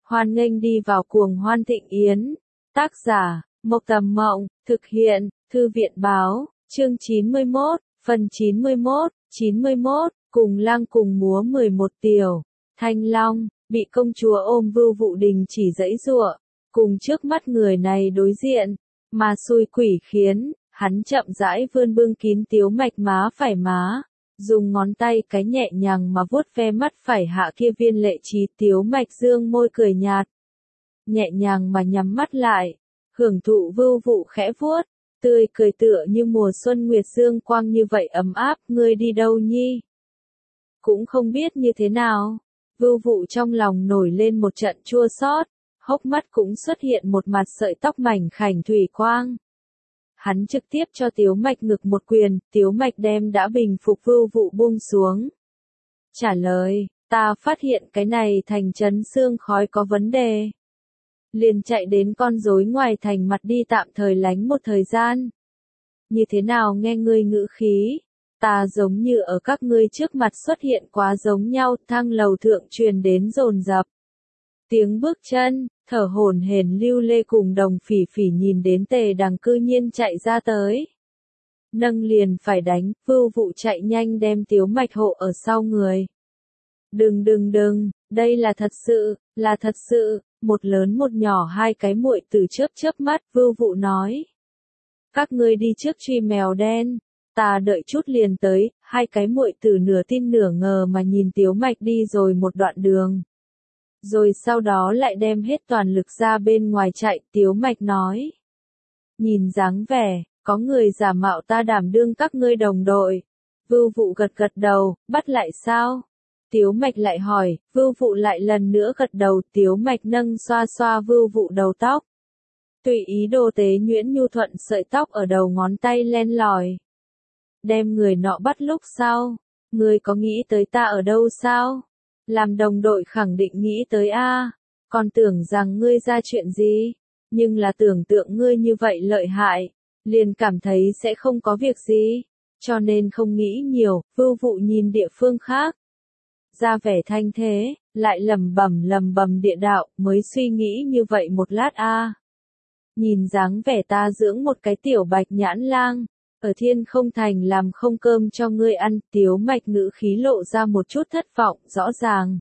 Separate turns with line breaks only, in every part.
Hoan nghênh đi vào cuồng hoan thịnh yến. Tác giả, Mộc Tầm Mộng, thực hiện, Thư viện Báo, chương 91, phần 91, cùng lang cùng múa 11 tiểu. Thanh Long, bị công chúa ôm Vưu Vụ Đình chỉ giãy giụa, cùng trước mắt người này đối diện, mà xui quỷ khiến, hắn chậm rãi vươn bưng kín Tiếu Mạch má phải má. Dùng ngón tay cái nhẹ nhàng mà vuốt ve mắt phải hạ kia viên lệ trí. Tiếu Mạch dương môi cười nhạt, nhẹ nhàng mà nhắm mắt lại, hưởng thụ Vưu Vụ khẽ vuốt, tươi cười tựa như mùa xuân nguyệt dương quang như vậy ấm áp. Ngươi đi đâu nhi? Cũng không biết như thế nào. Vưu Vụ trong lòng nổi lên một trận chua xót, hốc mắt cũng xuất hiện một mặt sợi tóc mảnh khảnh thủy quang. Hắn trực tiếp cho Tiếu Mạch ngực một quyền, Tiếu Mạch đem đã bình phục Vưu Vụ buông xuống. Trả lời, ta phát hiện cái này thành trấn xương khói có vấn đề. Liền chạy đến con rối ngoài thành mặt đi tạm thời lánh một thời gian. Như thế nào nghe ngươi ngữ khí? Ta giống như ở các ngươi trước mặt xuất hiện quá giống nhau. Thang lầu thượng truyền đến dồn dập tiếng bước chân, thở hổn hển. Lưu Lê cùng Đồng Phỉ Phỉ nhìn đến Tề Đằng cư nhiên chạy ra tới, nâng liền phải đánh. Vưu Vụ chạy nhanh đem Tiếu Mạch hộ ở sau người. Đừng, đây là thật sự, một lớn một nhỏ hai cái muội tử chớp mắt. Vưu Vụ nói, các ngươi đi trước truy mèo đen, ta đợi chút liền tới. Hai cái muội tử nửa tin nửa ngờ mà nhìn Tiếu Mạch đi rồi một đoạn đường, rồi sau đó lại đem hết toàn lực ra bên ngoài chạy. Tiếu Mạch nói, nhìn dáng vẻ, có người giả mạo ta đảm đương các ngươi đồng đội. Vưu Vụ gật đầu, bắt lại sao? Tiếu Mạch lại hỏi. Vưu Vụ lại lần nữa gật đầu. Tiếu Mạch nâng xoa Vưu Vụ đầu tóc, tùy ý đồ tế nhuyễn nhu thuận sợi tóc ở đầu ngón tay len lỏi. Đem người nọ bắt lúc sau, ngươi có nghĩ tới ta ở đâu sao? Làm đồng đội khẳng định nghĩ tới a. Còn tưởng rằng ngươi ra chuyện gì, nhưng là tưởng tượng ngươi như vậy lợi hại, liền cảm thấy sẽ không có việc gì, cho nên không nghĩ nhiều. Vưu Vụ nhìn địa phương khác, ra vẻ thanh thế, lại lẩm bẩm địa đạo, mới suy nghĩ như vậy một lát a. Nhìn dáng vẻ ta dưỡng một cái tiểu bạch nhãn lang, ở Thiên Không Thành làm không cơm cho ngươi ăn. Tiếu Mạch ngữ khí lộ ra một chút thất vọng, rõ ràng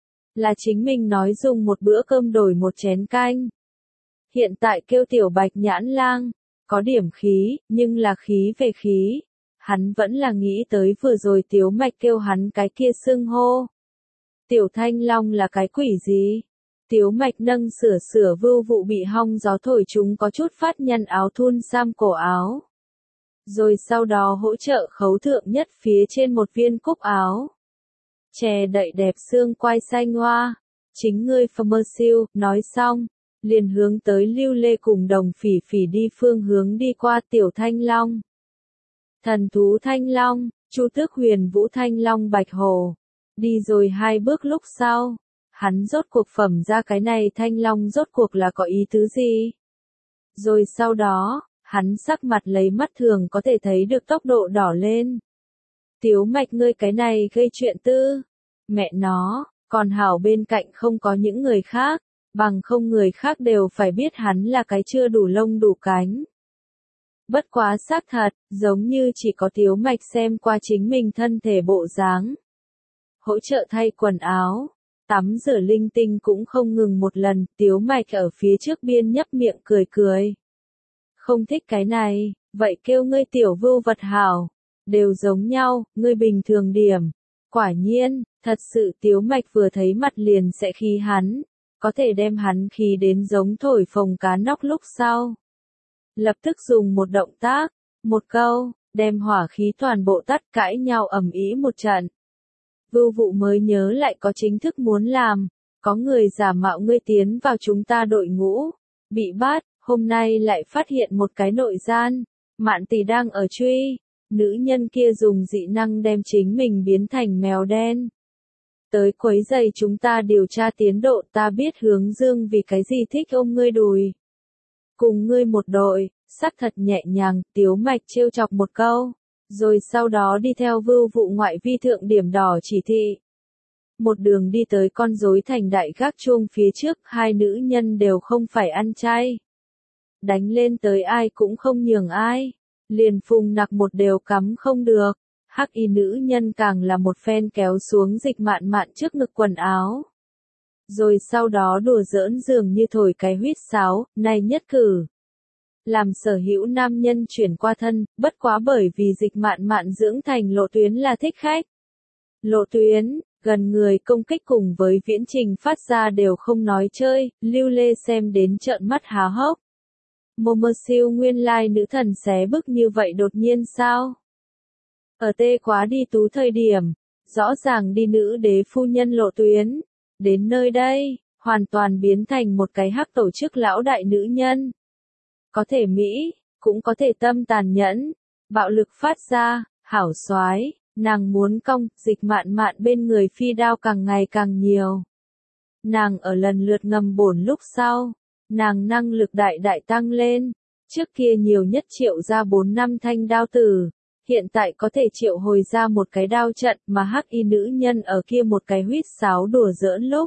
là chính mình nói dùng một bữa cơm đổi một chén canh. Hiện tại kêu tiểu bạch nhãn lang, có điểm khí, nhưng là khí về khí. Hắn vẫn là nghĩ tới vừa rồi Tiếu Mạch kêu hắn cái kia xưng hô. Tiểu Thanh Long là cái quỷ gì? Tiếu Mạch nâng sửa Vưu Vụ bị hong gió thổi chúng có chút phát nhăn áo thun sam cổ áo. Rồi sau đó hỗ trợ khấu thượng nhất phía trên một viên cúc áo, che đậy đẹp xương quai xanh hoa. Chính ngươi Pharmersill. Nói xong, liền hướng tới Lưu Lê cùng Đồng Phỉ Phỉ đi phương hướng đi qua. Tiểu Thanh Long, thần thú Thanh Long, Chu Tước Huyền Vũ Thanh Long Bạch Hổ. Đi rồi hai bước lúc sau, hắn rốt cuộc phẩm ra cái này Thanh Long rốt cuộc là có ý tứ gì. Rồi sau đó, hắn sắc mặt lấy mắt thường có thể thấy được tốc độ đỏ lên. Tiếu Mạch ngươi cái này gây chuyện tư. Mẹ nó, còn hảo bên cạnh không có những người khác, bằng không người khác đều phải biết hắn là cái chưa đủ lông đủ cánh. Bất quá xác thật, giống như chỉ có Tiếu Mạch xem qua chính mình thân thể bộ dáng. Hỗ trợ thay quần áo, tắm rửa linh tinh cũng không ngừng một lần. Tiếu Mạch ở phía trước biên nhấp miệng cười. Không thích cái này, vậy kêu ngươi tiểu Vưu vật hảo. Đều giống nhau, ngươi bình thường điểm. Quả nhiên, thật sự Tiếu Mạch vừa thấy mặt liền sẽ khí hắn, có thể đem hắn khí đến giống thổi phồng cá nóc lúc sau. Lập tức dùng một động tác, một câu, đem hỏa khí toàn bộ tắt. Cãi nhau ầm ĩ một trận. Vưu Vụ mới nhớ lại có chính thức muốn làm, có người giả mạo ngươi tiến vào chúng ta đội ngũ, bị bắt. Hôm nay lại phát hiện một cái nội gian, Mạn Tỷ đang ở truy, nữ nhân kia dùng dị năng đem chính mình biến thành mèo đen. Tới quấy rầy chúng ta điều tra tiến độ. Ta biết Hướng Dương vì cái gì thích ôm ngươi đùi. Cùng ngươi một đội, sắc thật nhẹ nhàng. Tiếu Mạch trêu chọc một câu, rồi sau đó đi theo Vưu Vụ ngoại vi thượng điểm đỏ chỉ thị. một đường đi tới con rối thành đại gác chuông phía trước, hai nữ nhân đều không phải ăn chay. Đánh lên tới ai cũng không nhường ai, liền Phùng Nặc một đều cắm không được. Hắc y nữ nhân càng là một phen kéo xuống Dịch Mạn Mạn trước ngực quần áo. Rồi sau đó đùa giỡn dường như thổi cái huýt sáo, này nhất cử. Làm sở hữu nam nhân chuyển qua thân, bất quá bởi vì Dịch Mạn Mạn dưỡng thành Lộ Tuyến là thích khách. Lộ Tuyến, gần người công kích cùng với viễn trình phát ra đều không nói chơi, Lưu Lê xem đến trợn mắt há hốc. Siêu nguyên lai nữ thần xé bức như vậy đột nhiên sao? Ở tê quá đi tú thời điểm, rõ ràng đi nữ đế phu nhân Lộ Tuyến. Đến nơi đây, hoàn toàn biến thành một cái hắc tổ chức lão đại nữ nhân. Có thể Mỹ, cũng có thể tâm tàn nhẫn, bạo lực phát ra, hảo soái, nàng muốn cong, Dịch Mạn Mạn bên người phi đao càng ngày càng nhiều. Nàng ở lần lượt ngầm bổn lúc sau, nàng năng lực đại đại tăng lên, trước kia nhiều nhất triệu ra 4-5 thanh đao tử, hiện tại có thể triệu hồi ra một cái đao trận mà hắc y nữ nhân ở kia một cái huýt sáo đùa giỡn lúc.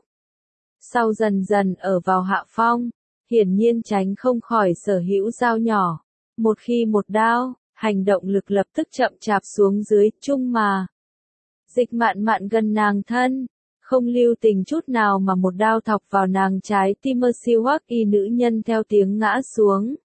Sau dần dần ở vào hạ phong, hiển nhiên tránh không khỏi sở hữu dao nhỏ. Một khi một đao, hành động lực lập tức chậm chạp xuống dưới, chung mà. Dịch Mạn Mạn gần nàng thân, không lưu tình chút nào mà một đao thọc vào nàng trái tim siêu hắc y nữ nhân theo tiếng ngã xuống.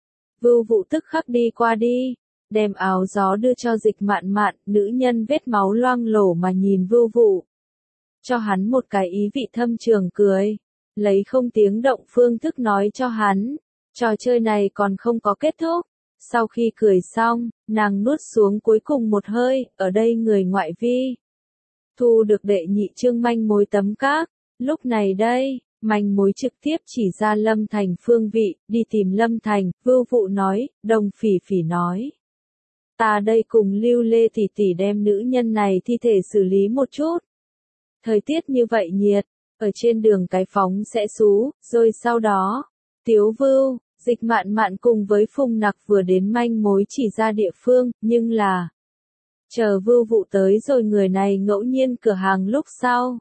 Vưu Vụ tức khắc đi qua đi, đem áo gió đưa cho Dịch Mạn Mạn, nữ nhân vết máu loang lổ mà nhìn Vưu Vụ. Cho hắn một cái ý vị thâm trường cười, lấy không tiếng động phương thức nói cho hắn, trò chơi này còn không có kết thúc. Sau khi cười xong, nàng nuốt xuống cuối cùng một hơi, ở đây người ngoại vi. Thu được đệ nhị chương manh mối tấm các, lúc này đây, manh mối trực tiếp chỉ ra Lâm Thành phương vị, đi tìm Lâm Thành, Vưu Vụ nói, Đồng Phỉ Phỉ nói. Ta đây cùng Lưu Lê tỷ tỷ đem nữ nhân này thi thể xử lý một chút. Thời tiết như vậy nhiệt, ở trên đường cái phóng sẽ xú, rồi sau đó, Tiếu Vưu, Dịch Mạn Mạn cùng với Phùng Nặc vừa đến manh mối chỉ ra địa phương, nhưng là chờ Vưu Vụ tới rồi người này ngẫu nhiên cửa hàng lúc sau.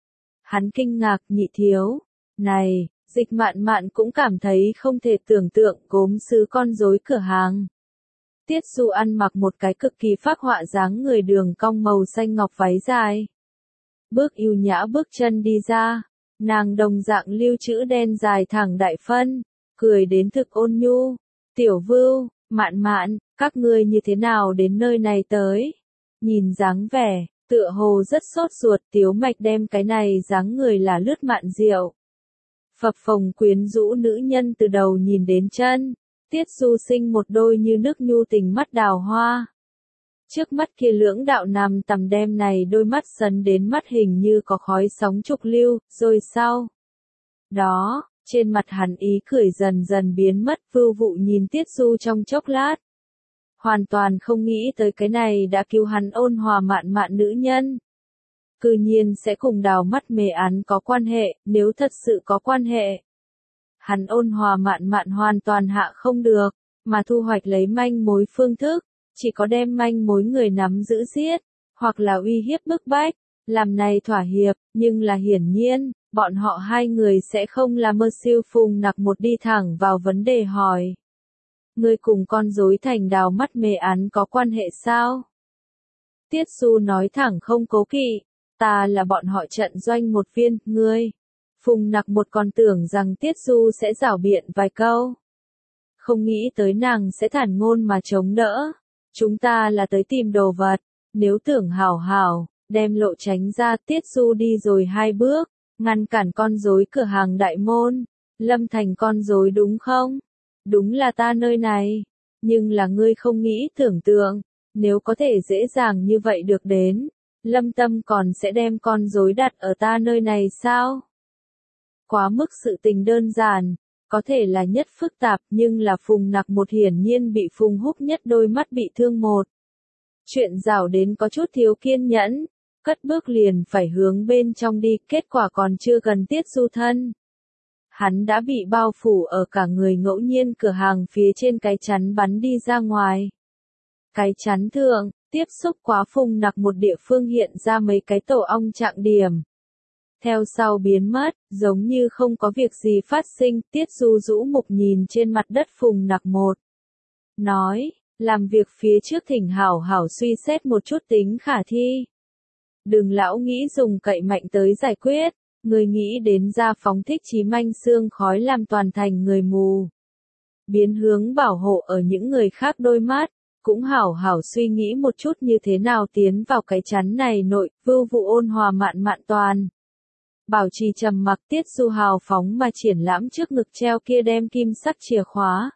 Hắn kinh ngạc, nhị thiếu, này, Dịch Mạn Mạn cũng cảm thấy không thể tưởng tượng gốm sứ con rối cửa hàng. Tiết Du ăn mặc một cái cực kỳ phác họa dáng người đường cong màu xanh ngọc váy dài. Bước ưu nhã bước chân đi ra, nàng đồng dạng lưu chữ đen dài thẳng đại phân, cười đến thực ôn nhu. Tiểu Vưu, Mạn Mạn, các ngươi như thế nào đến nơi này tới? Nhìn dáng vẻ, tựa hồ rất sốt ruột, Tiếu Mạch đem cái này dáng người là lướt mạn diệu. Phập phồng quyến rũ nữ nhân từ đầu nhìn đến chân, Tiết Du sinh một đôi như nước nhu tình mắt đào hoa. Trước mắt kia lưỡng đạo nằm tầm đem này đôi mắt sấn đến mắt hình như có khói sóng trục lưu, rồi sau đó, trên mặt hắn ý cười dần dần biến mất. Vưu Vụ nhìn Tiết Du trong chốc lát, hoàn toàn không nghĩ tới cái này đã cứu hắn ôn hòa Mạn Mạn nữ nhân. Cư nhiên sẽ cùng Đào Mắt Mề Án có quan hệ, nếu thật sự có quan hệ. Hắn ôn hòa Mạn Mạn hoàn toàn hạ không được, mà thu hoạch lấy manh mối phương thức, chỉ có đem manh mối người nắm giữ giết, hoặc là uy hiếp bức bách, làm này thỏa hiệp, nhưng là hiển nhiên, bọn họ hai người sẽ không làm siêu Phùng Nặc một đi thẳng vào vấn đề hỏi. Ngươi cùng con rối thành Đào Mắt Mề Án có quan hệ sao? Tiết Du nói thẳng không cố kỵ, ta là bọn họ trận doanh một viên, ngươi. Phùng Nặc một còn tưởng rằng Tiết Du sẽ giảo biện vài câu. Không nghĩ tới nàng sẽ thản ngôn mà chống đỡ. Chúng ta là tới tìm đồ vật, nếu tưởng hảo hảo, đem lộ tránh ra. Tiết Du đi rồi 2 bước, ngăn cản con rối cửa hàng đại môn. Lâm Thành con rối đúng không? Đúng là ta nơi này, nhưng là ngươi không nghĩ tưởng tượng, nếu có thể dễ dàng như vậy được đến, Lâm Tâm còn sẽ đem con rối đặt ở ta nơi này sao? Quá mức sự tình đơn giản, có thể là nhất phức tạp, nhưng là Phùng Nặc một hiển nhiên bị Phùng Húc nhất đôi mắt bị thương một. Chuyện rảo đến có chút thiếu kiên nhẫn, cất bước liền phải hướng bên trong đi, kết quả còn chưa gần Tiết Du thân. Hắn đã bị bao phủ ở cả người, ngẫu nhiên cửa hàng phía trên cái chắn bắn đi ra ngoài. Cái chắn thượng, tiếp xúc quá Phùng Nặc một địa phương hiện ra mấy cái tổ ong trạng điểm, theo sau biến mất, giống như không có việc gì phát sinh. Tiết Du rũ mục nhìn trên mặt đất Phùng Nặc Một, nói, làm việc phía trước thỉnh hảo hảo suy xét một chút tính khả thi. Đừng lão nghĩ dùng cậy mạnh tới giải quyết, người nghĩ đến ra phóng thích chí manh xương khói làm toàn thành người mù. Biến hướng bảo hộ ở những người khác đôi mắt, cũng hảo hảo suy nghĩ một chút như thế nào tiến vào cái chắn này nội. Vưu Vụ ôn hòa mạn mạn toàn. Bảo trì trầm mặc. Tiết Du hào phóng mà triển lãm trước ngực treo kia đem kim sắc chìa khóa.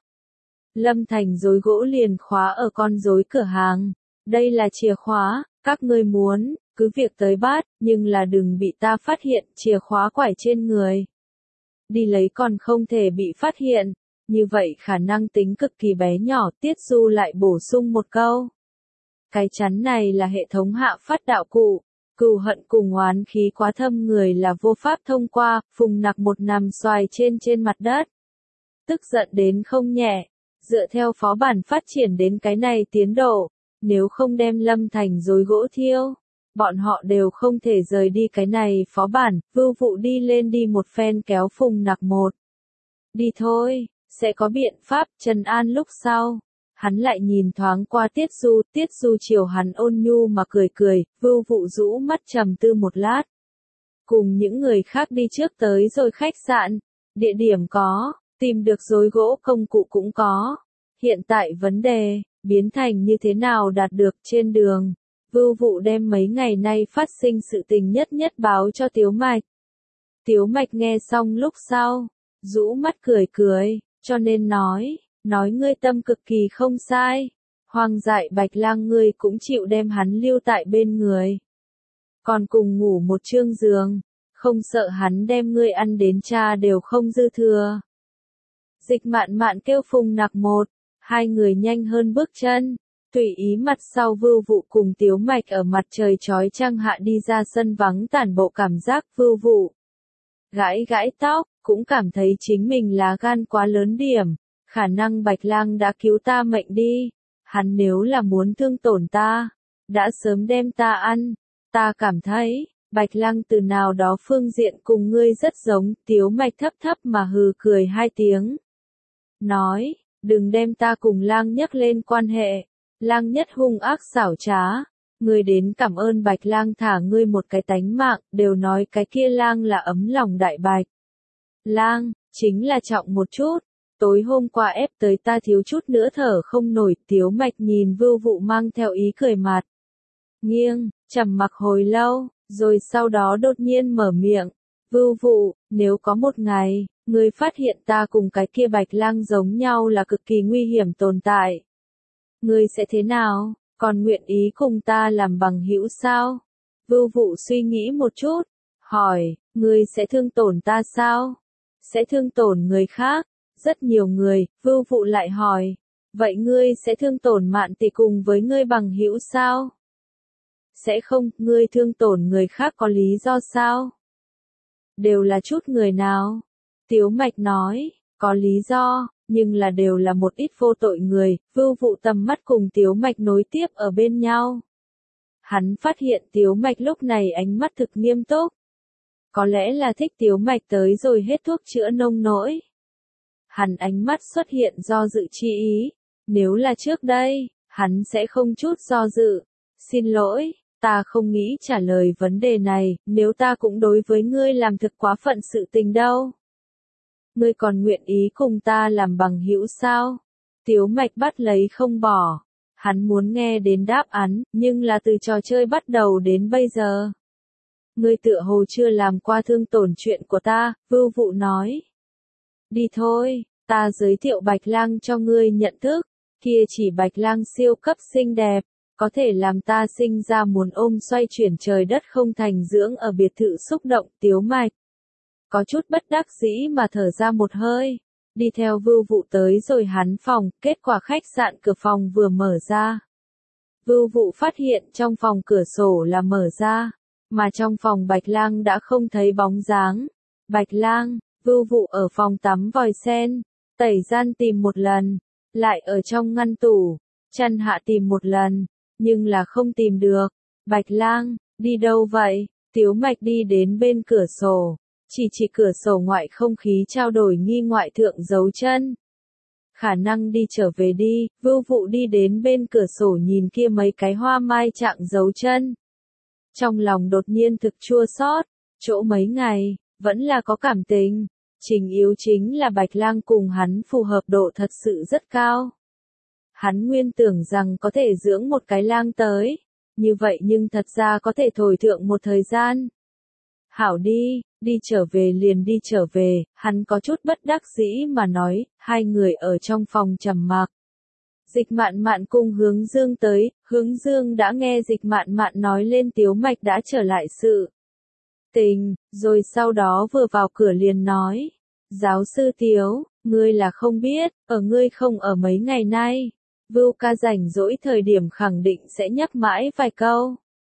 Lâm Thành rối gỗ liền khóa ở con rối cửa hàng. Đây là chìa khóa, các ngươi muốn, cứ việc tới bắt, nhưng là đừng bị ta phát hiện. Chìa khóa quải trên người. Đi lấy còn không thể bị phát hiện. Như vậy khả năng tính cực kỳ bé nhỏ. Tiết Du lại bổ sung một câu. Cái chắn này là hệ thống hạ phát đạo cụ. Cừu hận cùng oán khí quá thâm người là vô pháp thông qua. Phùng Nặc Một nằm xoài trên mặt đất. Tức giận đến không nhẹ. Dựa theo phó bản phát triển đến cái này tiến độ, nếu không đem Lâm Thành rối gỗ thiêu, bọn họ đều không thể rời đi cái này phó bản. Vưu Vụ đi lên đi một phen kéo Phùng Nặc Một. Đi thôi, sẽ có biện pháp trấn an. Lúc sau, hắn lại nhìn thoáng qua Tiết Du chiều hắn ôn nhu mà cười. Vưu Vụ rũ mắt trầm tư một lát. Cùng những người khác đi trước tới rồi khách sạn, địa điểm có, tìm được rối gỗ công cụ cũng có. Hiện tại vấn đề, biến thành như thế nào đạt được. Trên đường, Vưu Vụ đem mấy ngày nay phát sinh sự tình nhất báo cho Tiếu Mạch. Tiếu Mạch nghe xong lúc sau, rũ mắt cười, cho nên nói ngươi tâm cực kỳ không sai. Hoang dại Bạch Lang ngươi cũng chịu đem hắn lưu tại bên người. Còn cùng ngủ một trương giường, không sợ hắn đem ngươi ăn đến cha đều không dư thừa. Dịch Mạn Mạn kêu Phùng Nặc Một, hai người nhanh hơn bước chân, tùy ý mặt sau Vưu Vụ cùng Tiếu Mạch ở mặt trời chói chang hạ đi ra sân vắng tản bộ. Cảm giác Vưu Vụ gãi tóc, cũng cảm thấy chính mình lá gan quá lớn điểm, khả năng Bạch Lang đã cứu ta mệnh đi, hắn nếu là muốn thương tổn ta, đã sớm đem ta ăn. Ta cảm thấy, Bạch Lang từ nào đó phương diện cùng ngươi rất giống. Tiếu Mạch thấp mà hừ cười hai tiếng. Nói, đừng đem ta cùng Lang Nhất lên quan hệ. Lang Nhất hung ác xảo trá. Ngươi đến cảm ơn Bạch Lang thả ngươi một cái tánh mạng. Đều nói cái kia Lang là ấm lòng đại Bạch Lang, chính là trọng một chút. Tối hôm qua ép tới ta thiếu chút nữa thở không nổi. Tiếu Mạch nhìn Vưu Vụ mang theo ý cười mặt nghiêng, trầm mặc hồi lâu, rồi sau đó đột nhiên mở miệng. Vưu Vụ, nếu có một ngày, ngươi phát hiện ta cùng cái kia Bạch Lang giống nhau là cực kỳ nguy hiểm tồn tại, ngươi sẽ thế nào? Còn nguyện ý cùng ta làm bằng hữu sao? Vưu Vụ suy nghĩ một chút, hỏi, ngươi sẽ thương tổn ta sao? Sẽ thương tổn người khác? Rất nhiều người. Vưu Vụ lại hỏi, vậy ngươi sẽ thương tổn Mạn tỷ cùng với ngươi bằng hữu sao? Sẽ không. Ngươi thương tổn người khác có lý do sao? Đều là chút người nào? Tiếu Mạch nói, có lý do, nhưng là đều là một ít vô tội người. Vưu Vụ tầm mắt cùng Tiếu Mạch nối tiếp ở bên nhau. Hắn phát hiện Tiếu Mạch lúc này ánh mắt thực nghiêm túc. Có lẽ là thích Tiếu Mạch tới rồi hết thuốc chữa nông nỗi. Hắn ánh mắt xuất hiện do dự chi ý. Nếu là trước đây, hắn sẽ không chút do dự. Xin lỗi, ta không nghĩ trả lời vấn đề này. Nếu ta cũng đối với ngươi làm thực quá phận sự tình đâu. Ngươi còn nguyện ý cùng ta làm bằng hữu sao? Tiếu Mạch bắt lấy không bỏ. Hắn muốn nghe đến đáp án, nhưng là từ trò chơi bắt đầu đến bây giờ. Ngươi tựa hồ chưa làm qua thương tổn chuyện của ta. Vưu Vụ nói. Đi thôi, ta giới thiệu Bạch Lang cho ngươi nhận thức. Kia chỉ Bạch Lang siêu cấp xinh đẹp, có thể làm ta sinh ra muốn ôm xoay chuyển trời đất không thành dưỡng ở biệt thự xúc động. Tiếu Mạch có chút bất đắc dĩ mà thở ra một hơi, đi theo Vưu Vụ tới rồi hắn phòng. Kết quả khách sạn cửa phòng vừa mở ra, Vưu Vụ phát hiện trong phòng cửa sổ là mở ra, mà trong phòng Bạch Lang đã không thấy bóng dáng. Bạch Lang. Vưu Vụ ở phòng tắm vòi sen, tẩy gian tìm một lần, lại ở trong ngăn tủ, chăn hạ tìm một lần, nhưng là không tìm được. Bạch Lang, đi đâu vậy? Tiếu Mạch đi đến bên cửa sổ, chỉ cửa sổ ngoại không khí trao đổi nghi ngoại thượng dấu chân. Khả năng đi trở về đi, Vưu Vụ đi đến bên cửa sổ nhìn kia mấy cái hoa mai trạng dấu chân. Trong lòng đột nhiên thực chua xót, chỗ mấy ngày, vẫn là có cảm tình. Trình yếu chính là Bạch Lang cùng hắn phù hợp độ thật sự rất cao. Hắn nguyên tưởng rằng có thể dưỡng một cái lang tới, như vậy nhưng thật ra có thể thổi thượng một thời gian. Hảo đi trở về liền đi trở về, hắn có chút bất đắc dĩ mà nói, hai người ở trong phòng trầm mặc. Dịch Mạn Mạn cùng Hướng Dương tới, Hướng Dương đã nghe Dịch Mạn Mạn nói lên Tiếu Mạch đã trở lại sự tình, rồi sau đó vừa vào cửa liền nói, giáo sư Tiếu, ngươi là không biết, ở ngươi không ở mấy ngày nay, Vưu ca rảnh rỗi thời điểm khẳng định sẽ nhắc mãi vài câu.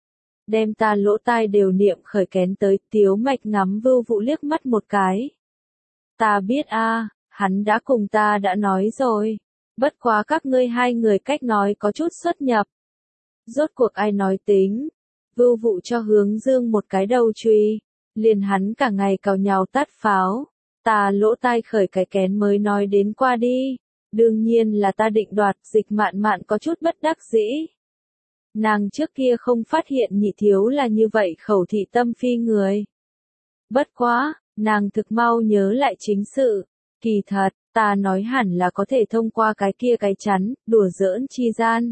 Đem ta lỗ tai đều niệm khởi kén tới, Tiếu Mạch ngắm Vưu Vụ liếc mắt một cái. Ta biết a, hắn đã cùng ta đã nói rồi. Bất quá các ngươi hai người cách nói có chút xuất nhập. Rốt cuộc ai nói tính? Vưu Vụ cho Hướng Dương một cái đầu chùy, liền hắn cả ngày cào nhào tát pháo. Ta lỗ tai khởi cái kén mới nói đến qua đi. Đương nhiên là ta định đoạt. Dịch Mạn Mạn có chút bất đắc dĩ. Nàng trước kia không phát hiện nhị thiếu là như vậy khẩu thị tâm phi người. Bất quá, nàng thực mau nhớ lại chính sự. Kỳ thật, ta nói hẳn là có thể thông qua cái kia cái chắn, đùa giỡn chi gian.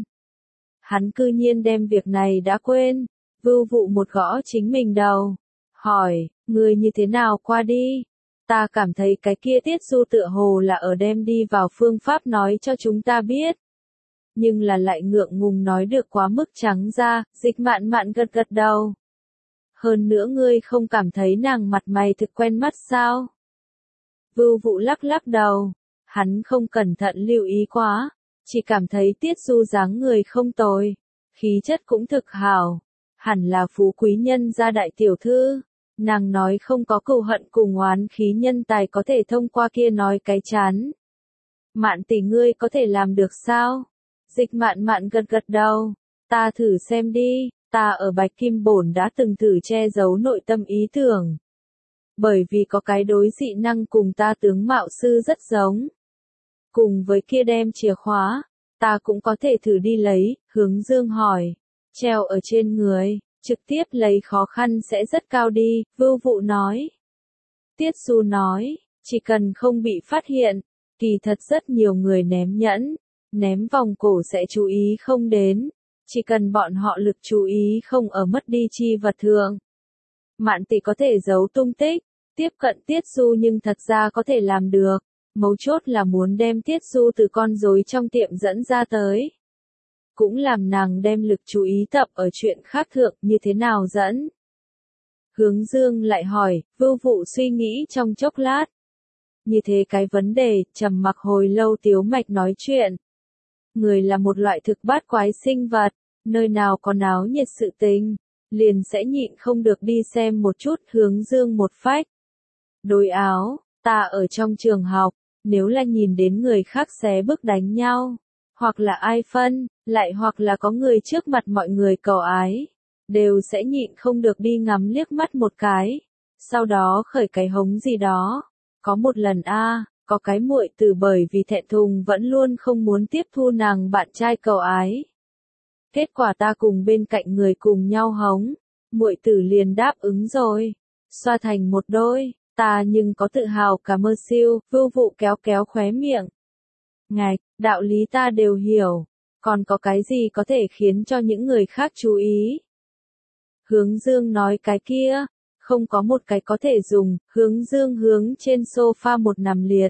Hắn cư nhiên đem việc này đã quên. Vưu Vụ một gõ chính mình đầu. Hỏi, người như thế nào qua đi? Ta cảm thấy cái kia Tiết Du tựa hồ là ở đem đi vào phương pháp nói cho chúng ta biết. Nhưng là lại ngượng ngùng nói được quá mức trắng ra, Dịch Mạn Mạn gật gật đầu. Hơn nữa ngươi không cảm thấy nàng mặt mày thực quen mắt sao? Vưu Vụ lắc lắc đầu, hắn không cẩn thận lưu ý quá, chỉ cảm thấy Tiết Du dáng người không tồi, khí chất cũng thực hảo, hẳn là phú quý nhân gia đại tiểu thư. Nàng nói không có cừu hận cùng oán khí nhân tài có thể thông qua kia nói cái chán. Mạn tỷ ngươi có thể làm được sao? Dịch Mạn Mạn gật gật đầu, ta thử xem đi, ta ở Bạch Kim Bổn đã từng thử che giấu nội tâm ý tưởng. Bởi vì có cái đối dị năng cùng ta tướng mạo sư rất giống. Cùng với kia đem chìa khóa, ta cũng có thể thử đi lấy. Hướng Dương hỏi, treo ở trên người, trực tiếp lấy khó khăn sẽ rất cao đi, Vưu Vụ nói. Tiết Du nói, chỉ cần không bị phát hiện, kỳ thật rất nhiều người ném nhẫn, ném vòng cổ sẽ chú ý không đến, chỉ cần bọn họ lực chú ý không ở mất đi chi vật thường. Mạn tỷ có thể giấu tung tích, tiếp cận Tiết Du nhưng thật ra có thể làm được, mấu chốt là muốn đem Tiết Du từ con rối trong tiệm dẫn ra tới. Cũng làm nàng đem lực chú ý tập ở chuyện khác thượng, như thế nào dẫn. Hướng Dương lại hỏi, Vưu Vụ suy nghĩ trong chốc lát. Như thế cái vấn đề, trầm mặc hồi lâu Tiếu Mạch nói chuyện. Người là một loại thực bát quái sinh vật, nơi nào có náo nhiệt sự tình, liền sẽ nhịn không được đi xem một chút. Hướng Dương một phách. Đối áo, ta ở trong trường học, nếu là nhìn đến người khác xé bước đánh nhau, hoặc là ai phân, lại hoặc là có người trước mặt mọi người cầu ái, đều sẽ nhịn không được đi ngắm liếc mắt một cái, sau đó khởi cái hống gì đó. Có một lần có cái muội tử bởi vì thẹn thùng vẫn luôn không muốn tiếp thu nàng bạn trai cầu ái. Kết quả ta cùng bên cạnh người cùng nhau hống, muội tử liền đáp ứng rồi, xoa thành một đôi, ta nhưng có tự hào cảm ơn siêu. Vưu Vụ kéo kéo khóe miệng. Ngạch, đạo lý ta đều hiểu, còn có cái gì có thể khiến cho những người khác chú ý? Hướng Dương nói cái kia, không có một cái có thể dùng. Hướng Dương hướng trên sofa một nằm liệt.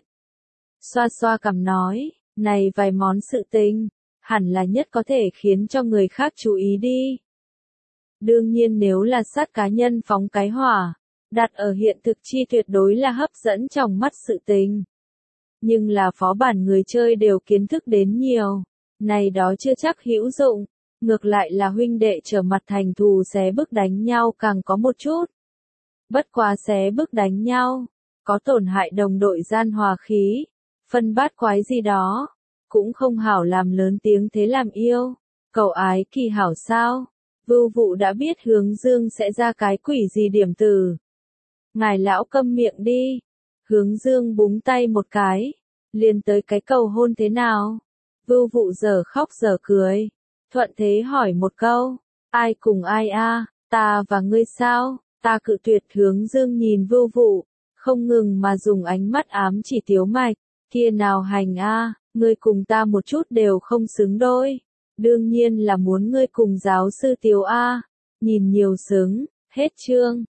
Xoa xoa cằm nói, này vài món sự tình, hẳn là nhất có thể khiến cho người khác chú ý đi. Đương nhiên nếu là sát cá nhân phóng cái hỏa, đặt ở hiện thực chi tuyệt đối là hấp dẫn trong mắt sự tình. Nhưng là phó bản người chơi đều kiến thức đến nhiều, này đó chưa chắc hữu dụng, ngược lại là huynh đệ trở mặt thành thù xé bước đánh nhau càng có một chút. Bất quá xé bước đánh nhau, có tổn hại đồng đội gian hòa khí, phân bát quái gì đó, cũng không hảo làm lớn tiếng thế làm yêu. Cầu ái kỳ hảo sao? Vưu Vụ đã biết Hướng Dương sẽ ra cái quỷ gì điểm từ. Ngài lão câm miệng đi. Hướng Dương búng tay một cái. Liền tới cái cầu hôn thế nào? Vưu Vụ giờ khóc giờ cười. Thuận thế hỏi một câu. Ai cùng ai a? Ta và ngươi sao? Ta cự tuyệt. Hướng Dương nhìn Vưu Vụ, không ngừng mà dùng ánh mắt ám chỉ Tiếu Mạch. Kia nào hành a, ngươi cùng ta một chút đều không xứng đôi. Đương nhiên là muốn ngươi cùng giáo sư Tiếu a. Nhìn nhiều xứng, hết chương.